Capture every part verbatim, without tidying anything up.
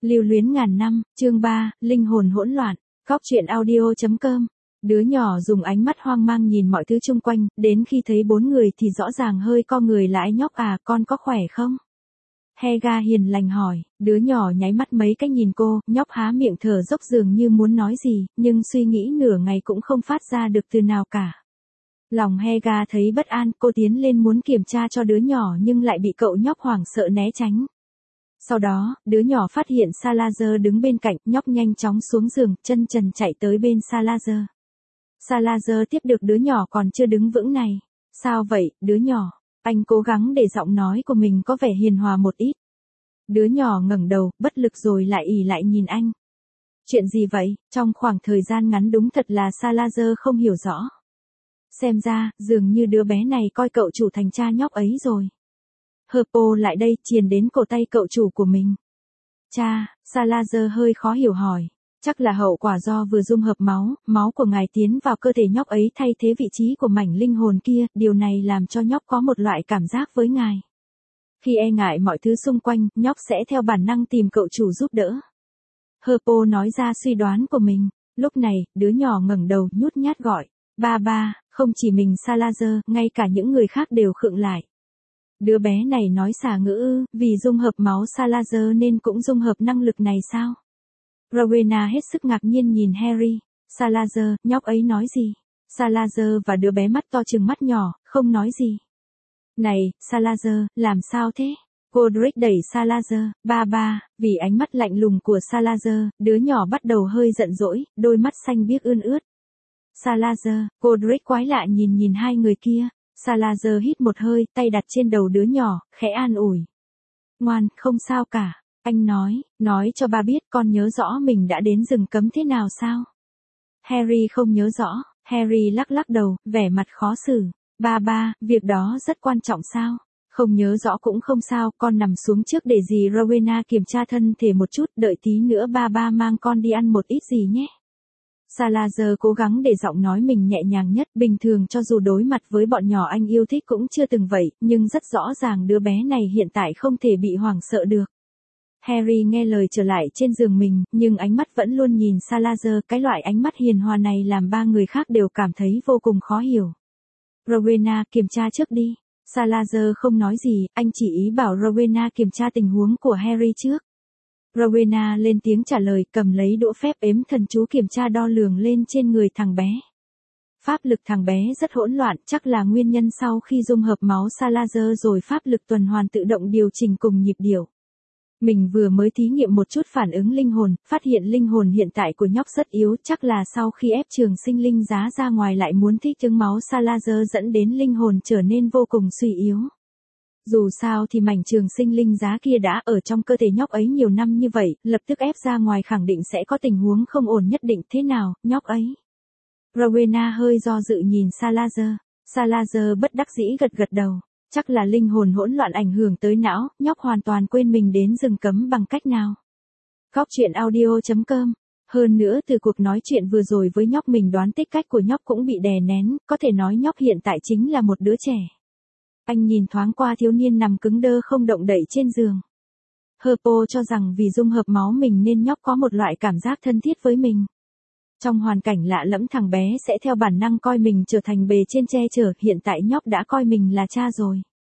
Lưu luyến ngàn năm, chương ba, linh hồn hỗn loạn, góc truyện audio chấm com. Đứa nhỏ dùng ánh mắt hoang mang nhìn mọi thứ xung quanh, đến khi thấy bốn người thì rõ ràng hơi co người lại. Nhóc à, con có khỏe không? Helga hiền lành hỏi, đứa nhỏ nháy mắt mấy cái nhìn cô, nhóc há miệng thở dốc dường như muốn nói gì, nhưng suy nghĩ nửa ngày cũng không phát ra được từ nào cả. Lòng Helga thấy bất an, cô tiến lên muốn kiểm tra cho đứa nhỏ nhưng lại bị cậu nhóc hoảng sợ né tránh. Sau đó, đứa nhỏ phát hiện Salazar đứng bên cạnh, nhóc nhanh chóng xuống giường, chân trần chạy tới bên Salazar. Salazar tiếp được đứa nhỏ còn chưa đứng vững này. Sao vậy, đứa nhỏ? Anh cố gắng để giọng nói của mình có vẻ hiền hòa một ít. Đứa nhỏ ngẩng đầu, bất lực rồi lại ỉ lại nhìn anh. Chuyện gì vậy? Trong khoảng thời gian ngắn đúng thật là Salazar không hiểu rõ. Xem ra, dường như đứa bé này coi cậu chủ thành cha nhóc ấy rồi. Herpo lại đây, triền đến cổ tay cậu chủ của mình. Cha, Salazar hơi khó hiểu hỏi. Chắc là hậu quả do vừa dung hợp máu, máu của ngài tiến vào cơ thể nhóc ấy thay thế vị trí của mảnh linh hồn kia, điều này làm cho nhóc có một loại cảm giác với ngài. Khi e ngại mọi thứ xung quanh, nhóc sẽ theo bản năng tìm cậu chủ giúp đỡ. Herpo nói ra suy đoán của mình. Lúc này, đứa nhỏ ngẩng đầu nhút nhát gọi. Ba ba, không chỉ mình Salazar, ngay cả những người khác đều khựng lại. Đứa bé này nói xả ngữ ư, vì dung hợp máu Salazar nên cũng dung hợp năng lực này sao? Rowena hết sức ngạc nhiên nhìn Harry. Salazar, nhóc ấy nói gì? Salazar và đứa bé mắt to trừng mắt nhỏ, không nói gì. Này, Salazar, làm sao thế? Godric đẩy Salazar, ba ba, vì ánh mắt lạnh lùng của Salazar, đứa nhỏ bắt đầu hơi giận dỗi, đôi mắt xanh biếc ươn ướt. Salazar, Godric quái lạ nhìn nhìn hai người kia. Salazar hít một hơi, tay đặt trên đầu đứa nhỏ, khẽ an ủi. Ngoan, không sao cả. Anh nói, nói cho ba biết con nhớ rõ mình đã đến rừng cấm thế nào sao? Harry không nhớ rõ, Harry lắc lắc đầu, vẻ mặt khó xử. Ba ba, việc đó rất quan trọng sao? Không nhớ rõ cũng không sao, con nằm xuống trước để dì Rowena kiểm tra thân thể một chút, đợi tí nữa ba ba mang con đi ăn một ít gì nhé. Salazar cố gắng để giọng nói mình nhẹ nhàng nhất, bình thường cho dù đối mặt với bọn nhỏ anh yêu thích cũng chưa từng vậy, nhưng rất rõ ràng đứa bé này hiện tại không thể bị hoảng sợ được. Harry nghe lời trở lại trên giường mình, nhưng ánh mắt vẫn luôn nhìn Salazar, cái loại ánh mắt hiền hòa này làm ba người khác đều cảm thấy vô cùng khó hiểu. Rowena, kiểm tra trước đi. Salazar không nói gì, anh chỉ ý bảo Rowena kiểm tra tình huống của Harry trước. Rowena lên tiếng trả lời, cầm lấy đũa phép ếm thần chú kiểm tra đo lường lên trên người thằng bé. Pháp lực thằng bé rất hỗn loạn, chắc là nguyên nhân sau khi dung hợp máu Salazar rồi pháp lực tuần hoàn tự động điều chỉnh cùng nhịp điệu. Mình vừa mới thí nghiệm một chút phản ứng linh hồn, phát hiện linh hồn hiện tại của nhóc rất yếu, chắc là sau khi ép trường sinh linh giá ra ngoài lại muốn thích ứng máu Salazar dẫn đến linh hồn trở nên vô cùng suy yếu. Dù sao thì mảnh trường sinh linh giá kia đã ở trong cơ thể nhóc ấy nhiều năm như vậy, lập tức ép ra ngoài khẳng định sẽ có tình huống không ổn nhất định. Thế nào, nhóc ấy? Rowena hơi do dự nhìn Salazar. Salazar bất đắc dĩ gật gật đầu. Chắc là linh hồn hỗn loạn ảnh hưởng tới não, nhóc hoàn toàn quên mình đến rừng cấm bằng cách nào. Góc truyện audio chấm com. Hơn nữa từ cuộc nói chuyện vừa rồi với nhóc mình đoán tích cách của nhóc cũng bị đè nén, có thể nói nhóc hiện tại chính là một đứa trẻ. Anh nhìn thoáng qua thiếu niên nằm cứng đơ không động đậy trên giường. Herpo cho rằng vì dung hợp máu mình nên nhóc có một loại cảm giác thân thiết với mình. Trong hoàn cảnh lạ lẫm thằng bé sẽ theo bản năng coi mình trở thành bề trên che chở, hiện tại nhóc đã coi mình là cha rồi.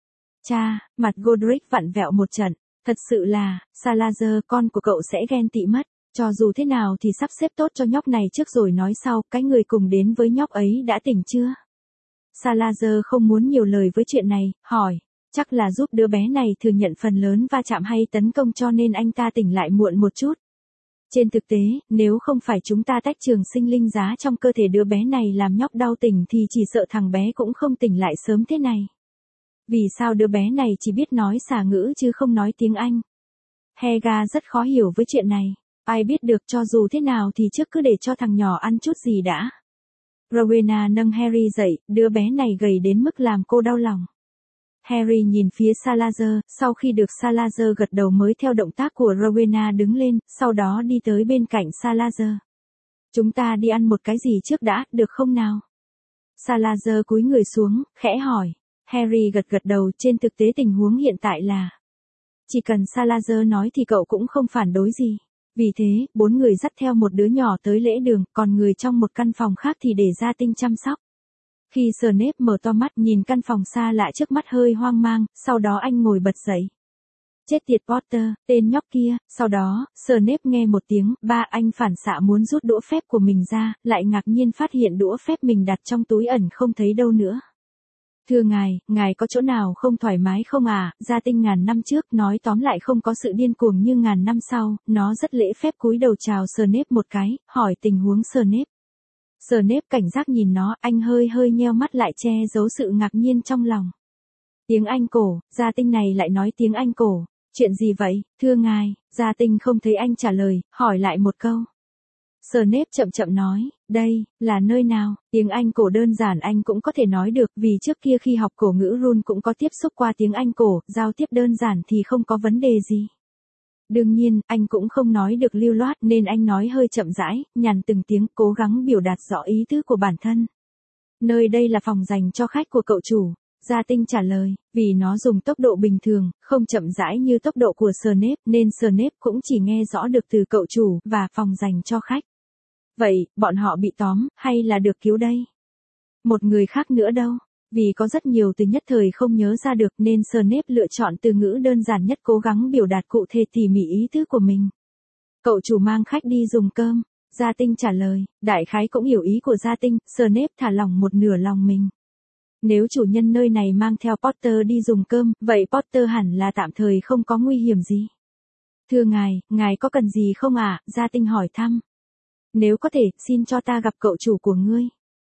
Cha, mặt Godric vặn vẹo một trận, thật sự là, Salazar, con của cậu sẽ ghen tị mất, cho dù thế nào thì sắp xếp tốt cho nhóc này trước rồi nói sau, cái người cùng đến với nhóc ấy đã tỉnh chưa? Salazar không muốn nhiều lời với chuyện này, hỏi, chắc là giúp đứa bé này thừa nhận phần lớn va chạm hay tấn công cho nên anh ta tỉnh lại muộn một chút. Trên thực tế, nếu không phải chúng ta tách trường sinh linh giá trong cơ thể đứa bé này làm nhóc đau tỉnh thì chỉ sợ thằng bé cũng không tỉnh lại sớm thế này. Vì sao đứa bé này chỉ biết nói xả ngữ chứ không nói tiếng Anh? Helga rất khó hiểu với chuyện này. Ai biết được, cho dù thế nào thì trước cứ để cho thằng nhỏ ăn chút gì đã. Rowena nâng Harry dậy, đứa bé này gầy đến mức làm cô đau lòng. Harry nhìn phía Salazar, sau khi được Salazar gật đầu mới theo động tác của Rowena đứng lên, sau đó đi tới bên cạnh Salazar. Chúng ta đi ăn một cái gì trước đã, được không nào? Salazar cúi người xuống, khẽ hỏi. Harry gật gật đầu, trên thực tế tình huống hiện tại là chỉ cần Salazar nói thì cậu cũng không phản đối gì. Vì thế, bốn người dắt theo một đứa nhỏ tới lễ đường, còn người trong một căn phòng khác thì để Gia Tinh chăm sóc. Khi Snape mở to mắt nhìn căn phòng xa lạ trước mắt hơi hoang mang, sau đó anh ngồi bật dậy. Chết tiệt Potter, tên nhóc kia, sau đó, Snape nghe một tiếng, ba anh phản xạ muốn rút đũa phép của mình ra, lại ngạc nhiên phát hiện đũa phép mình đặt trong túi ẩn không thấy đâu nữa. Thưa ngài, ngài có chỗ nào không thoải mái không à, Gia Tinh ngàn năm trước nói tóm lại không có sự điên cuồng như ngàn năm sau, nó rất lễ phép cúi đầu chào Snape một cái, hỏi tình huống Snape. Snape cảnh giác nhìn nó, anh hơi hơi nheo mắt lại che giấu sự ngạc nhiên trong lòng. Tiếng Anh cổ, Gia Tinh này lại nói tiếng Anh cổ, chuyện gì vậy, thưa ngài, Gia Tinh không thấy anh trả lời, hỏi lại một câu. Snape chậm chậm nói, đây, là nơi nào, tiếng Anh cổ đơn giản anh cũng có thể nói được vì trước kia khi học cổ ngữ Ron cũng có tiếp xúc qua tiếng Anh cổ, giao tiếp đơn giản thì không có vấn đề gì. Đương nhiên, anh cũng không nói được lưu loát nên anh nói hơi chậm rãi, nhằn từng tiếng cố gắng biểu đạt rõ ý tứ của bản thân. Nơi đây là phòng dành cho khách của cậu chủ. Gia Tinh trả lời, vì nó dùng tốc độ bình thường, không chậm rãi như tốc độ của Snape nên Snape cũng chỉ nghe rõ được từ cậu chủ và phòng dành cho khách. Vậy, bọn họ bị tóm, hay là được cứu đây? Một người khác nữa đâu? Vì có rất nhiều từ nhất thời không nhớ ra được nên Snape lựa chọn từ ngữ đơn giản nhất cố gắng biểu đạt cụ thể tỉ mỉ ý tứ của mình. Cậu chủ mang khách đi dùng cơm. Gia Tinh trả lời, đại khái cũng hiểu ý của Gia Tinh, Snape thả lỏng một nửa lòng mình. Nếu chủ nhân nơi này mang theo Potter đi dùng cơm, vậy Potter hẳn là tạm thời không có nguy hiểm gì. Thưa ngài, ngài có cần gì không ạ? À? Gia Tinh hỏi thăm. Nếu có thể, xin cho ta gặp cậu chủ của ngươi.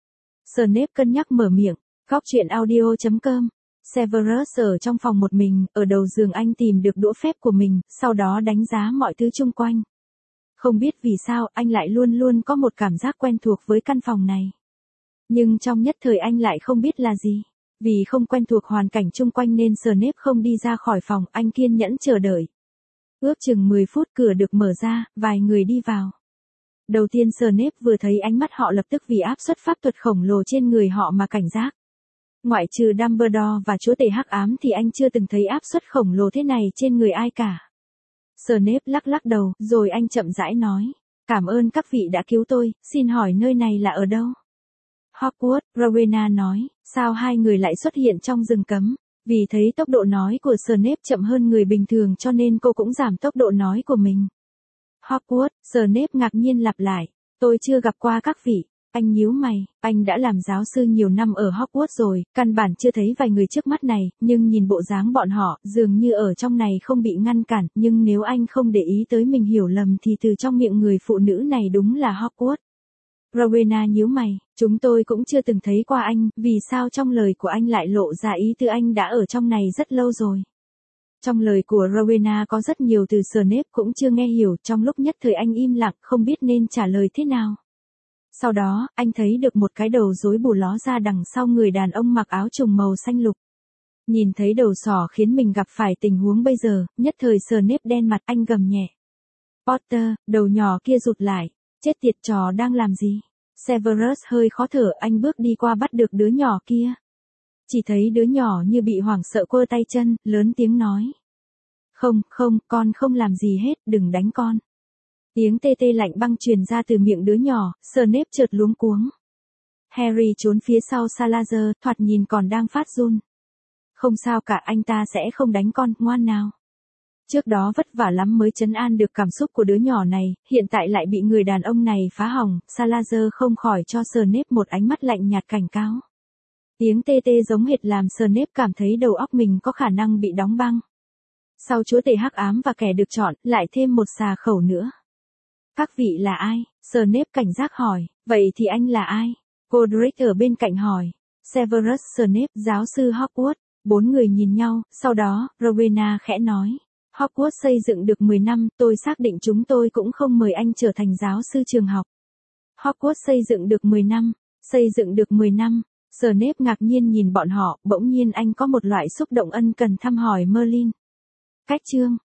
Snape cân nhắc mở miệng. Góc truyện audio chấm com. Severus ở trong phòng một mình, ở đầu giường anh tìm được đũa phép của mình, sau đó đánh giá mọi thứ chung quanh. Không biết vì sao anh lại luôn luôn có một cảm giác quen thuộc với căn phòng này. Nhưng trong nhất thời anh lại không biết là gì. Vì không quen thuộc hoàn cảnh chung quanh nên Snape không đi ra khỏi phòng, anh kiên nhẫn chờ đợi. Ước chừng mười phút cửa được mở ra, vài người đi vào. Đầu tiên Snape vừa thấy ánh mắt họ lập tức vì áp suất pháp thuật khổng lồ trên người họ mà cảnh giác. Ngoại trừ Dumbledore và chúa tể hắc ám thì anh chưa từng thấy áp suất khổng lồ thế này trên người ai cả. Snape lắc lắc đầu, rồi anh chậm rãi nói. Cảm ơn các vị đã cứu tôi, xin hỏi nơi này là ở đâu? Hogwarts, Rowena nói, sao hai người lại xuất hiện trong rừng cấm? Vì thấy tốc độ nói của Snape chậm hơn người bình thường cho nên cô cũng giảm tốc độ nói của mình. Hogwarts, Snape ngạc nhiên lặp lại, tôi chưa gặp qua các vị. Anh nhíu mày, anh đã làm giáo sư nhiều năm ở Hogwarts rồi, căn bản chưa thấy vài người trước mắt này, nhưng nhìn bộ dáng bọn họ, dường như ở trong này không bị ngăn cản, nhưng nếu anh không để ý tới mình hiểu lầm thì từ trong miệng người phụ nữ này đúng là Hogwarts. Rowena nhíu mày, chúng tôi cũng chưa từng thấy qua anh, vì sao trong lời của anh lại lộ ra ý tứ anh đã ở trong này rất lâu rồi. Trong lời của Rowena có rất nhiều từ Snape cũng chưa nghe hiểu, trong lúc nhất thời anh im lặng không biết nên trả lời thế nào. Sau đó, anh thấy được một cái đầu rối bù ló ra đằng sau người đàn ông mặc áo trùng màu xanh lục. Nhìn thấy đầu sỏ khiến mình gặp phải tình huống bây giờ, nhất thời Snape đen mặt anh gầm nhẹ. Potter, đầu nhỏ kia rụt lại, chết tiệt trò đang làm gì? Severus hơi khó thở anh bước đi qua bắt được đứa nhỏ kia. Chỉ thấy đứa nhỏ như bị hoảng sợ quơ tay chân, lớn tiếng nói. Không, không, con không làm gì hết, đừng đánh con. Tiếng tê tê lạnh băng truyền ra từ miệng đứa nhỏ, Snape chợt luống cuống. Harry trốn phía sau Salazar, thoạt nhìn còn đang phát run. Không sao cả, anh ta sẽ không đánh con, ngoan nào. Trước đó vất vả lắm mới trấn an được cảm xúc của đứa nhỏ này, hiện tại lại bị người đàn ông này phá hỏng, Salazar không khỏi cho Snape một ánh mắt lạnh nhạt cảnh cáo. Tiếng tê tê giống hệt làm Snape cảm thấy đầu óc mình có khả năng bị đóng băng. Sau chúa tể hắc ám và kẻ được chọn, lại thêm một xà khẩu nữa. Các vị là ai? Snape cảnh giác hỏi, vậy thì anh là ai? Godric ở bên cạnh hỏi. Severus Snape, giáo sư Hogwarts. Bốn người nhìn nhau, sau đó, Rowena khẽ nói. Hogwarts xây dựng được mười năm, tôi xác định chúng tôi cũng không mời anh trở thành giáo sư trường học. Hogwarts xây dựng được mười năm, xây dựng được mười năm. Snape ngạc nhiên nhìn bọn họ, bỗng nhiên anh có một loại xúc động ân cần thăm hỏi Merlin. Cách chương.